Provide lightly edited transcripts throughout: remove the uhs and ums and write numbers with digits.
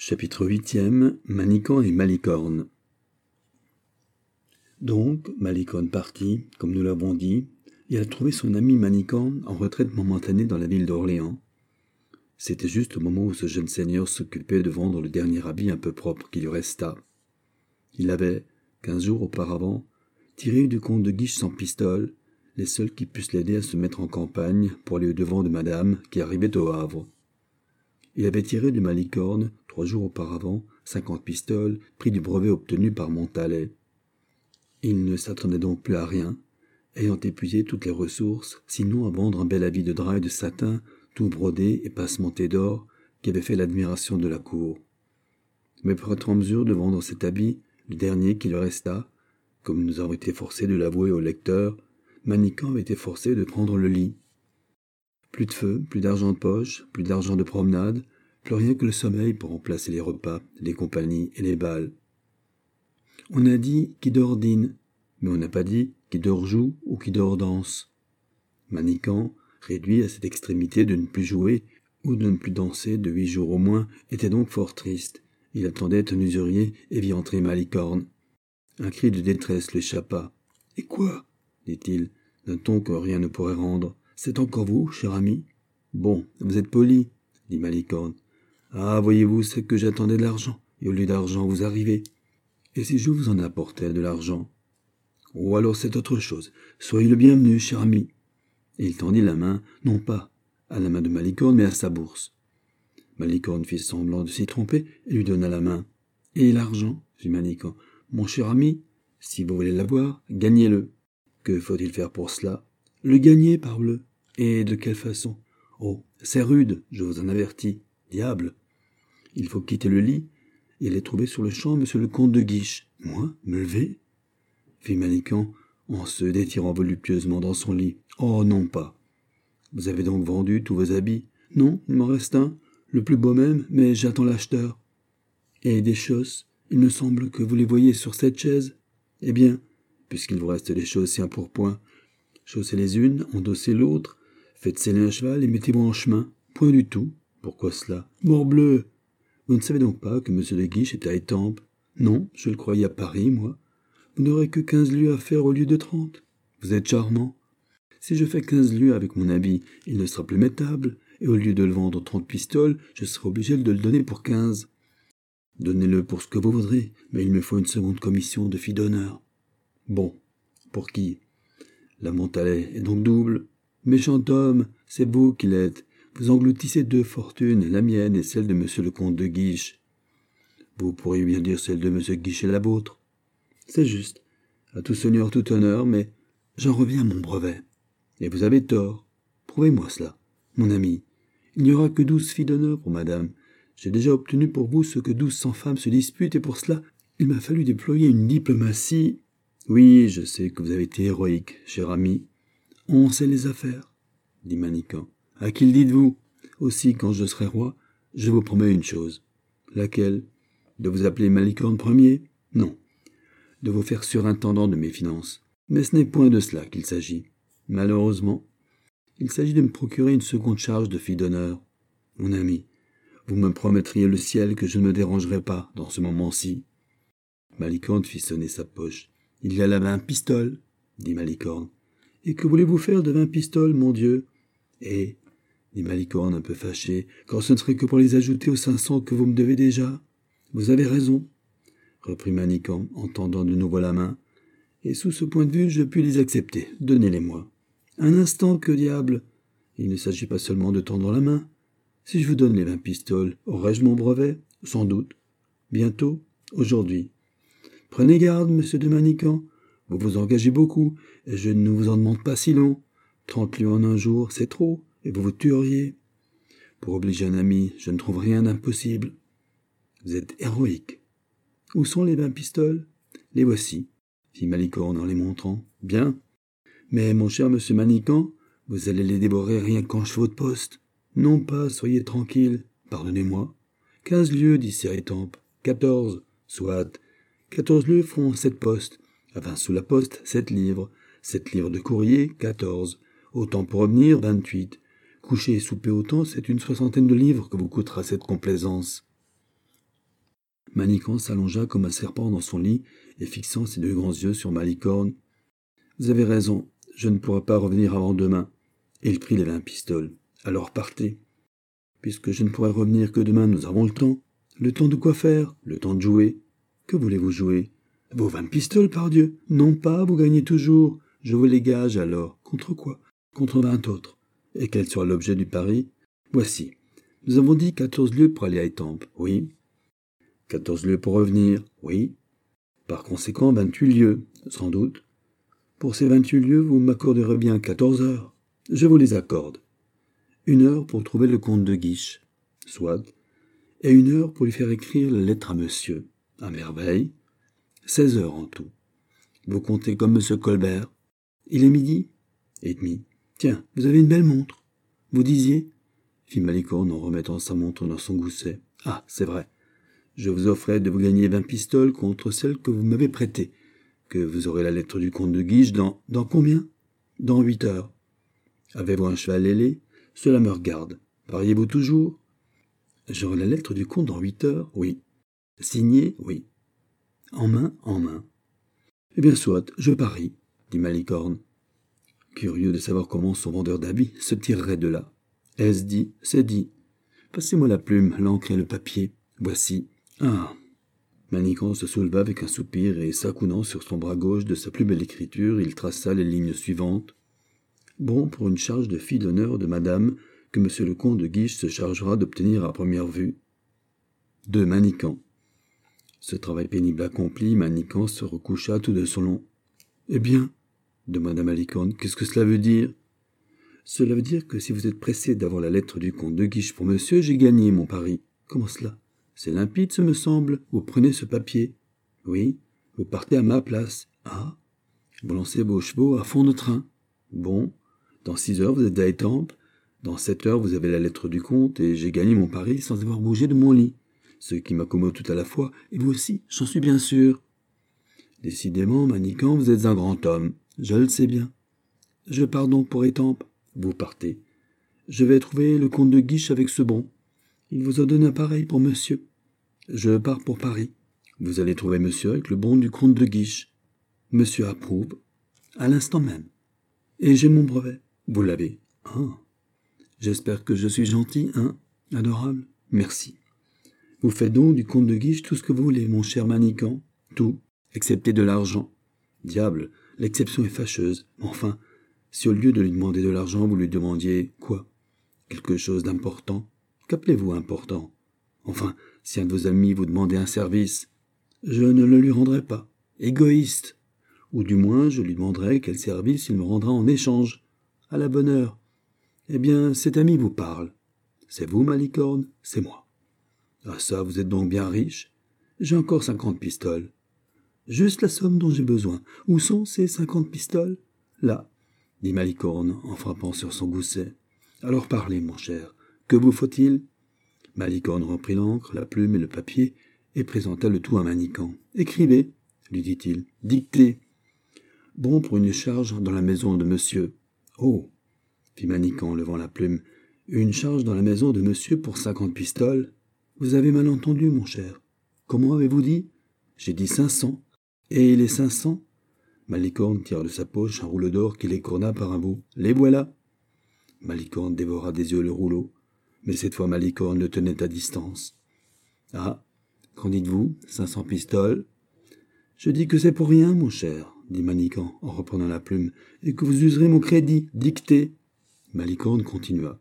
Chapitre 8e. Manicamp et Malicorne. Donc, Malicorne partit, comme nous l'avons dit, et a trouvé son ami Manicamp en retraite momentanée dans la ville d'Orléans. C'était juste au moment où ce jeune seigneur s'occupait de vendre le dernier habit un peu propre qui lui resta. Il avait, 15 jours auparavant, tiré du comte de Guiche 100 pistoles, les seuls qui pussent l'aider à se mettre en campagne pour aller au-devant de madame qui arrivait au Havre. Il avait tiré de Malicorne, 3 jours auparavant, 50 pistoles, prix du brevet obtenu par Montalet. Il ne s'attendait donc plus à rien, ayant épuisé toutes les ressources, sinon à vendre un bel habit de drap et de satin, tout brodé et passementé d'or, qui avait fait l'admiration de la cour. Mais pour être en mesure de vendre cet habit, le dernier qui lui resta, comme nous avons été forcés de l'avouer au lecteur, Manicamp avait été forcé de prendre le lit. Plus de feu, plus d'argent de poche, plus d'argent de promenade, plus rien que le sommeil pour remplacer les repas, les compagnies et les bals. On a dit qui dort dîne, mais on n'a pas dit qui dort joue ou qui dort danse. Manicamp, réduit à cette extrémité de ne plus jouer ou de ne plus danser de 8 jours au moins, était donc fort triste. Il attendait un usurier et vit entrer Malicorne. Un cri de détresse l'échappa. « Et quoi ?» dit-il, d'un ton que rien ne pourrait rendre. « C'est encore vous, cher ami ?»« Bon, vous êtes poli, » dit Malicorne. « Ah, voyez-vous, c'est que j'attendais de l'argent, et au lieu d'argent, vous arrivez. Et si je vous en apportais de l'argent ?»« Oh, alors c'est autre chose. Soyez le bienvenu, cher ami. » Et il tendit la main, non pas à la main de Malicorne, mais à sa bourse. Malicorne fit semblant de s'y tromper et lui donna la main. « Et l'argent ?» fit Manicamp. « Mon cher ami, si vous voulez l'avoir, gagnez-le. » « Que faut-il faire pour cela ?»« Le gagner, parbleu. » « Et de quelle façon ?»« Oh, c'est rude, je vous en avertis. Diable ! Il faut quitter le lit et aller trouver sur le champ monsieur le comte de Guiche. »« Moi, me lever ?» fit Manicamp en se détirant voluptueusement dans son lit. « Oh, non pas. Vous avez donc vendu tous vos habits ?»« Non, il m'en reste un, le plus beau même, mais j'attends l'acheteur. »« Et des chausses, il me semble que vous les voyez sur cette chaise. » « Eh bien, puisqu'il vous reste des chausses et un pourpoint, chaussez les unes, endossez l'autre, faites seller un cheval et mettez-vous en chemin. Point du tout. Pourquoi cela ? Morbleu ! Vous ne savez donc pas que M. de Guiche est à Étampes ? Non, je le croyais à Paris, moi. Vous n'aurez que 15 lieues à faire au lieu de 30. Vous êtes charmant. Si je fais 15 lieues avec mon habit, il ne sera plus mettable, et au lieu de le vendre 30 pistoles, je serai obligé de le donner pour 15. Donnez-le pour ce que vous voudrez, mais il me faut une seconde commission de fille d'honneur. Bon, pour qui ? La Montalet est donc double. Méchant homme, c'est vous qui l'êtes. Vous engloutissez 2 fortunes, la mienne et celle de monsieur le comte de Guiche. Vous pourriez bien dire celle de monsieur Guiche et la vôtre. C'est juste. À tout seigneur, tout honneur, mais j'en reviens à mon brevet. Et vous avez tort. Prouvez-moi cela, mon ami. Il n'y aura que 12 filles d'honneur pour madame. J'ai déjà obtenu pour vous ce que 1200 femmes se disputent, et pour cela, il m'a fallu déployer une diplomatie. Oui, je sais que vous avez été héroïque, cher ami. On sait les affaires, dit Manicamp. À qui le dites-vous ? Aussi, quand je serai roi, je vous promets une chose. Laquelle ? De vous appeler Malicorne Ier ? Non. De vous faire surintendant de mes finances. Mais ce n'est point de cela qu'il s'agit. Malheureusement, il s'agit de me procurer une seconde charge de fille d'honneur. Mon ami, vous me promettriez le ciel que je ne me dérangerai pas dans ce moment-ci. Malicorne fit sonner sa poche. « Il y a là 20 pistoles, » dit Malicorne. « Et que voulez-vous faire de 20 pistoles, mon Dieu ?»« Eh, » dit Malicorne un peu fâché, « quand ce ne serait que pour les ajouter aux 500 que vous me devez déjà. »« Vous avez raison, » reprit Manicamp en tendant de nouveau la main. « Et sous ce point de vue, je puis les accepter. Donnez-les-moi. »« Un instant, que diable ! Il ne s'agit pas seulement de tendre la main. Si je vous donne les 20 pistoles, aurai-je mon brevet ? Sans doute. Bientôt, aujourd'hui. Prenez garde, monsieur de Manicamp. Vous vous engagez beaucoup, et je ne vous en demande pas si long. 30 lieues en un jour, c'est trop, et vous vous tueriez. Pour obliger un ami, je ne trouve rien d'impossible. Vous êtes héroïque. Où sont les 20 pistoles ? Les voici, fit Malicorne en les montrant. Bien. Mais, mon cher monsieur Manicamp, vous allez les dévorer rien qu'en chevaux de poste. Non pas, soyez tranquille. Pardonnez-moi. 15 lieues d'ici à Étampes. 14, soit. 14 lieues font 7 postes. Enfin, sous la poste, 7 livres. 7 livres de courrier, 14. Autant pour revenir, 28. Coucher et souper autant, c'est une 60aine de livres que vous coûtera cette complaisance. Manicant s'allongea comme un serpent dans son lit et fixant ses 2 grands yeux sur Malicorne. « Vous avez raison, je ne pourrai pas revenir avant demain. » Et il prit les 20 pistoles. « Alors partez. » « Puisque je ne pourrai revenir que demain, nous avons le temps. » « Le temps de quoi faire ? Le temps de jouer. »« Que voulez-vous jouer ? » ?»« Vos 20 pistoles, pardieu. »« Non pas, vous gagnez toujours. Je vous les gage alors. »« Contre quoi ? » ?»« Contre 20 autres. »« Et quel sera l'objet du pari ? » ?»« Voici. Nous avons dit 14 lieues pour aller à Étampes. »« Oui. »« 14 lieues pour revenir. »« Oui. » Par conséquent, 28 lieues. »« Sans doute. » Pour ces 28 lieues, vous m'accorderez bien 14 heures. Je vous les accorde. 1 heure pour trouver le comte de Guiche. Soit. Et 1 heure pour lui faire écrire la lettre à monsieur. À merveille. 16 heures en tout. Vous comptez comme monsieur Colbert. Il est 12:30. Tiens, vous avez une belle montre. Vous disiez ? Fit Malicorne en remettant sa montre dans son gousset. Ah, c'est vrai. Je vous offrais de vous gagner 20 pistoles contre celles que vous m'avez prêtées. Que vous aurez la lettre du comte de Guiche dans combien ? Dans 8 heures. Avez-vous un cheval ailé ? Cela me regarde. Pariez-vous toujours ? J'aurai la lettre du comte dans 8 heures ? Oui. Signée ? Oui. En main ? En main. Eh bien, soit, je parie, dit Malicorne, curieux de savoir comment son vendeur d'habits se tirerait de là. Est-ce dit ? C'est dit. Passez-moi la plume, l'encre et le papier. Voici. Ah ! Manicant se souleva avec un soupir et, s'accoudant sur son bras gauche de sa plus belle écriture, il traça les lignes suivantes. Bon pour une charge de fille d'honneur de madame que monsieur le comte de Guiche se chargera d'obtenir à première vue. De Manicant. Ce travail pénible accompli, Manicant se recoucha tout de son long. « Eh bien, demanda Malicorne, qu'est-ce que cela veut dire ? » Cela veut dire que si vous êtes pressé d'avoir la lettre du comte de Guiche pour monsieur, j'ai gagné mon pari. Comment cela ? C'est limpide, ce me semble. Vous prenez ce papier. Oui, vous partez à ma place. Ah, vous lancez vos chevaux à fond de train. Bon, dans 6 heures, vous êtes à Étampes. Dans 7 heures, vous avez la lettre du comte et j'ai gagné mon pari sans avoir bougé de mon lit. Ce qui m'accommode tout à la fois, et vous aussi, j'en suis bien sûr. Décidément, Manicant, vous êtes un grand homme. Je le sais bien. Je pars donc pour Étampes. Vous partez. Je vais trouver le comte de Guiche avec ce bon. Il vous a donné un pareil pour monsieur. Je pars pour Paris. Vous allez trouver monsieur avec le bon du comte de Guiche. Monsieur approuve. À l'instant même. Et j'ai mon brevet. Vous l'avez. Ah. J'espère que je suis gentil, hein, adorable. Merci. Vous faites donc du comte de Guiche tout ce que vous voulez, mon cher Manicant. Tout, excepté de l'argent. Diable, l'exception est fâcheuse. Enfin, si au lieu de lui demander de l'argent, vous lui demandiez quoi ? Quelque chose d'important. Qu'appelez-vous important ? Enfin, si un de vos amis vous demandait un service, je ne le lui rendrai pas. Égoïste. Ou du moins, je lui demanderai quel service il me rendra en échange. À la bonne heure. Eh bien, cet ami vous parle. C'est vous, Malicorne ? C'est moi. Ah ça, vous êtes donc bien riche ? J'ai encore 50 pistoles. Juste la somme dont j'ai besoin. Où sont ces 50 pistoles ? Là, dit Malicorne en frappant sur son gousset. Alors parlez, mon cher. Que vous faut-il ? Malicorne reprit l'encre, la plume et le papier et présenta le tout à Manicant. Écrivez, lui dit-il. Dictez. Bon pour une charge dans la maison de monsieur. Oh, fit Manicant, levant la plume. Une charge dans la maison de monsieur pour 50 pistoles ? Vous avez mal entendu, mon cher. Comment avez-vous dit ? J'ai dit 500. Et les 500 ? Malicorne tira de sa poche un rouleau d'or qu'il écorna par un bout. Les voilà. Malicorne dévora des yeux le rouleau. Mais cette fois Malicorne le tenait à distance. Ah, qu'en dites-vous ? 500 pistoles ? Je dis que c'est pour rien, mon cher, dit Manicant en reprenant la plume, et que vous userez mon crédit. Dictez. Malicorne continua.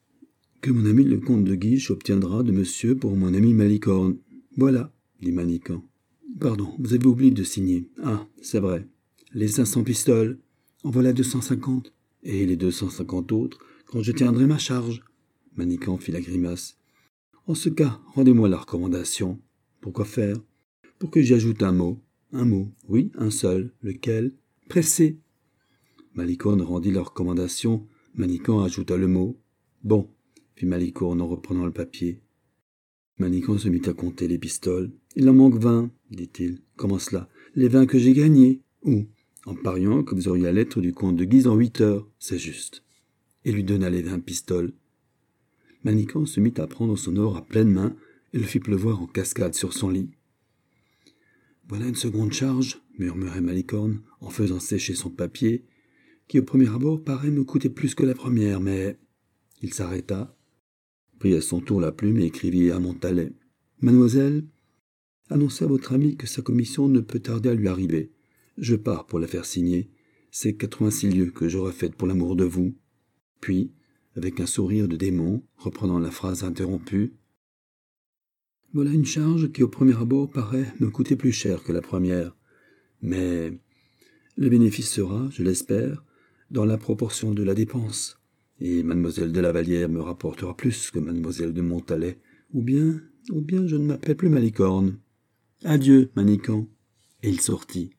Que mon ami le comte de Guiche obtiendra de monsieur pour mon ami Malicorne. Voilà, dit Manicant. Pardon, vous avez oublié de signer. Ah, c'est vrai. Les 500 pistoles. En voilà 250. Et les 250 autres, quand je tiendrai ma charge. Manicant fit la grimace. En ce cas, rendez-moi la recommandation. Pourquoi faire ? Pour que j'y ajoute un mot. Un mot, oui, un seul. Lequel ? Pressé. Malicorne rendit la recommandation. Manicant ajouta le mot. Bon, fit Malicorne en reprenant le papier. Manicant se mit à compter les pistoles. Il en manque 20, dit-il. Comment cela ? Les 20 que j'ai gagnés. Où ? En pariant que vous auriez la lettre du comte de Guise en 8 heures. C'est juste. Et lui donna les 20 pistoles. Manicant se mit à prendre son or à pleine main et le fit pleuvoir en cascade sur son lit. Voilà une seconde charge, murmurait Malicorne en faisant sécher son papier, qui au premier abord paraît me coûter plus que la première, mais... Il s'arrêta, prit à son tour la plume et écrivit à Montalais. « Mademoiselle, annoncez à votre ami que sa commission ne peut tarder à lui arriver. Je pars pour la faire signer. C'est 86 lieues que j'aurai faites pour l'amour de vous. » Puis, avec un sourire de démon, reprenant la phrase interrompue, « Voilà une charge qui au premier abord paraît me coûter plus cher que la première. Mais le bénéfice sera, je l'espère, dans la proportion de la dépense. Et mademoiselle de la Vallière me rapportera plus que mademoiselle de Montalais, ou bien je ne m'appelle plus Malicorne. Adieu, Manicamp. » Et il sortit.